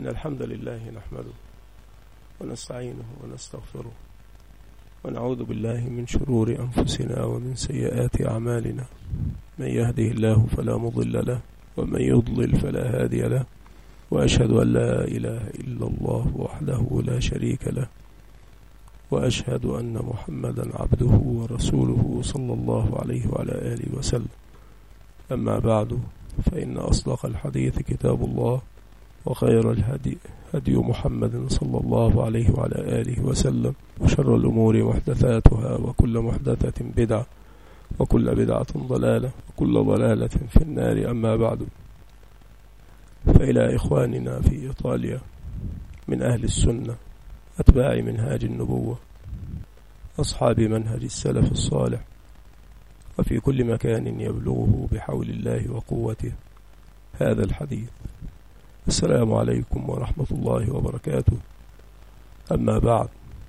إن الحمد لله نحمده ونستعينه ونستغفره ونعوذ بالله من شرور أنفسنا ومن سيئات أعمالنا. من يهده الله فلا مضل له ومن يضلل فلا هادي له، وأشهد أن لا إله إلا الله وحده لا شريك له، وأشهد أن محمدا عبده ورسوله صلى الله عليه وعلى آله وسلم. أما بعد، فإن أصدق الحديث كتاب الله، وخير الهدي هدي محمد صلى الله عليه وعلى آله وسلم، وشر الأمور محدثاتها، وكل محدثة بدعة، وكل بدعة ضلالة، وكل ضلالة في النار. أما بعد، فإلى إخواننا في إيطاليا من أهل السنة أتباع منهاج النبوة، أصحاب منهج السلف الصالح، وفي كل مكان يبلغه بحول الله وقوته هذا الحديث. السلام عليكم ورحمة الله وبركاته. أما بعد،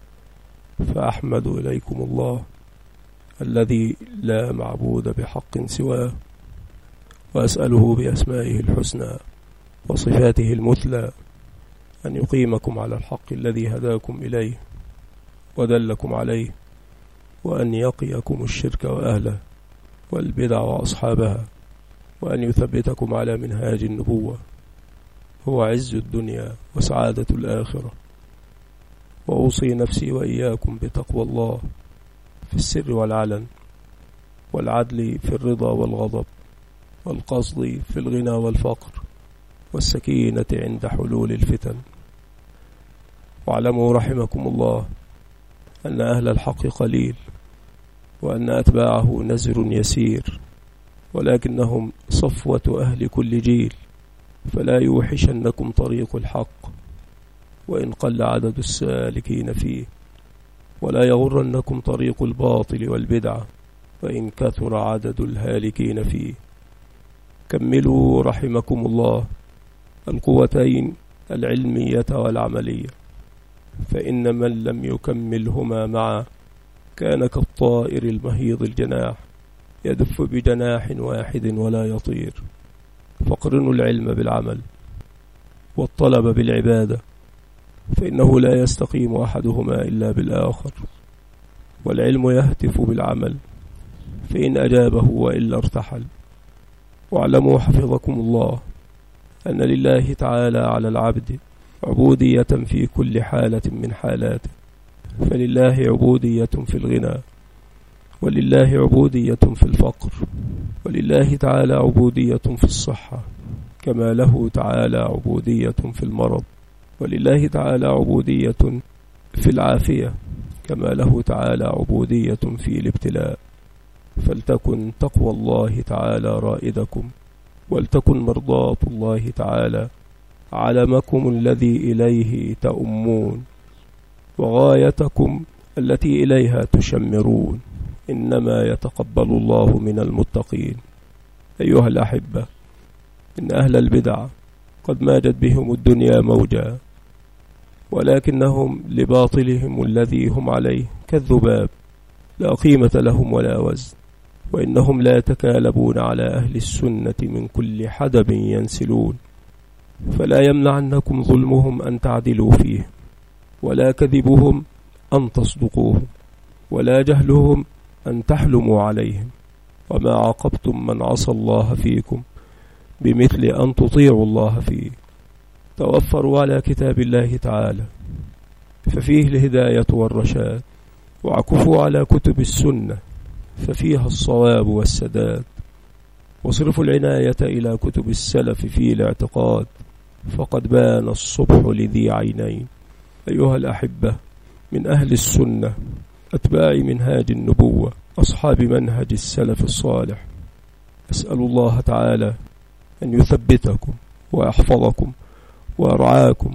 فأحمد إليكم الله الذي لا معبود بحق سواه، وأسأله بأسمائه الحسنى وصفاته المثلى أن يقيمكم على الحق الذي هداكم إليه ودلكم عليه، وأن يقيكم الشرك وأهله والبدع وأصحابها، وأن يثبتكم على منهاج النبوة، هو عز الدنيا وسعادة الآخرة. وأوصي نفسي وإياكم بتقوى الله في السر والعلن، والعدل في الرضا والغضب، والقصد في الغنى والفقر، والسكينة عند حلول الفتن. واعلموا رحمكم الله أن أهل الحق قليل، وأن أتباعه نزر يسير، ولكنهم صفوة أهل كل جيل، فلا يوحشنكم طريق الحق وإن قل عدد السالكين فيه، ولا يغرنكم طريق الباطل والبدعة وإن كثر عدد الهالكين فيه. كملوا رحمكم الله القوتين العلمية والعملية، فإن من لم يكملهما معا كان كالطائر المهيض الجناح يدف بجناح واحد ولا يطير. فاقرنوا العلم بالعمل والطلب بالعبادة، فإنه لا يستقيم أحدهما إلا بالآخر. والعلم يهتف بالعمل، فإن أجابه وإلا ارتحل. واعلموا حفظكم الله أن لله تعالى على العبد عبودية في كل حالة من حالاته، فلله عبودية في الغنى، ولله عبودية في الفقر، ولله تعالى عبودية في الصحة، كما له تعالى عبودية في المرض، ولله تعالى عبودية في العافية، كما له تعالى عبودية في الابتلاء. فلتكن تقوى الله تعالى رائدكم، ولتكن مرضاة الله تعالى علمكم الذي إليه تؤمون، وغايتكم التي إليها تشمرون. إنما يتقبل الله من المتقين. أيها الأحبة، إن أهل البدع قد ماجت بهم الدنيا موجا، ولكنهم لباطلهم الذي هم عليه كالذباب، لا قيمة لهم ولا وزن، وإنهم لا يتكالبون على أهل السنة من كل حدب ينسلون. فلا يمنعنكم ظلمهم أن تعدلوا فيه، ولا كذبهم أن تصدقوهم، ولا جهلهم أن تحلموا عليهم. وما عاقبتم من عصى الله فيكم بمثل أن تطيعوا الله فيه. توفروا على كتاب الله تعالى، ففيه الهداية والرشاد، وعكفوا على كتب السنة، ففيها الصواب والسداد. واصرفوا العناية إلى كتب السلف في الاعتقاد، فقد بان الصبح لذي عينين. أيها الأحبة، من أهل السنة أتباع منهاج النبوة، أصحاب منهج السلف الصالح، أسأل الله تعالى أن يثبتكم ويحفظكم ويرعاكم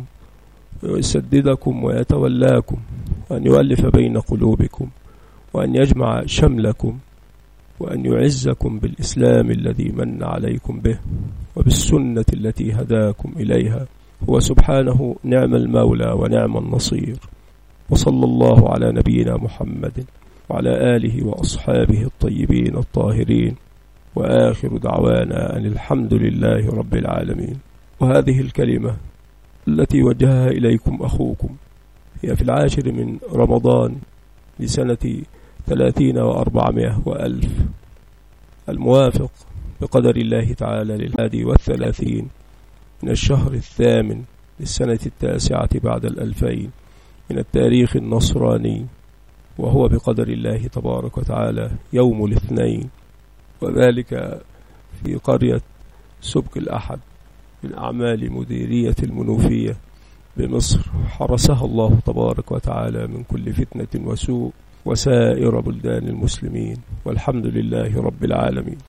ويسددكم ويتولاكم، وأن يؤلف بين قلوبكم، وأن يجمع شملكم، وأن يعزكم بالإسلام الذي من عليكم به، وبالسنة التي هداكم إليها. هو سبحانه نعم المولى ونعم النصير. وصلى الله على نبينا محمد وعلى آله وأصحابه الطيبين الطاهرين، وآخر دعوانا أن الحمد لله رب العالمين. وهذه الكلمة التي وجهها إليكم أخوكم هي في 10 من رمضان لسنة 30 و400 وألف، الموافق بقدر الله تعالى 31 من الشهر 8 للسنة 9 بعد 2000 من التاريخ النصراني، وهو بقدر الله تبارك وتعالى يوم الاثنين، وذلك في قرية سبك الأحد من أعمال مديرية المنوفية بمصر، حرسها الله تبارك وتعالى من كل فتنة وسوء، وسائر بلدان المسلمين، والحمد لله رب العالمين.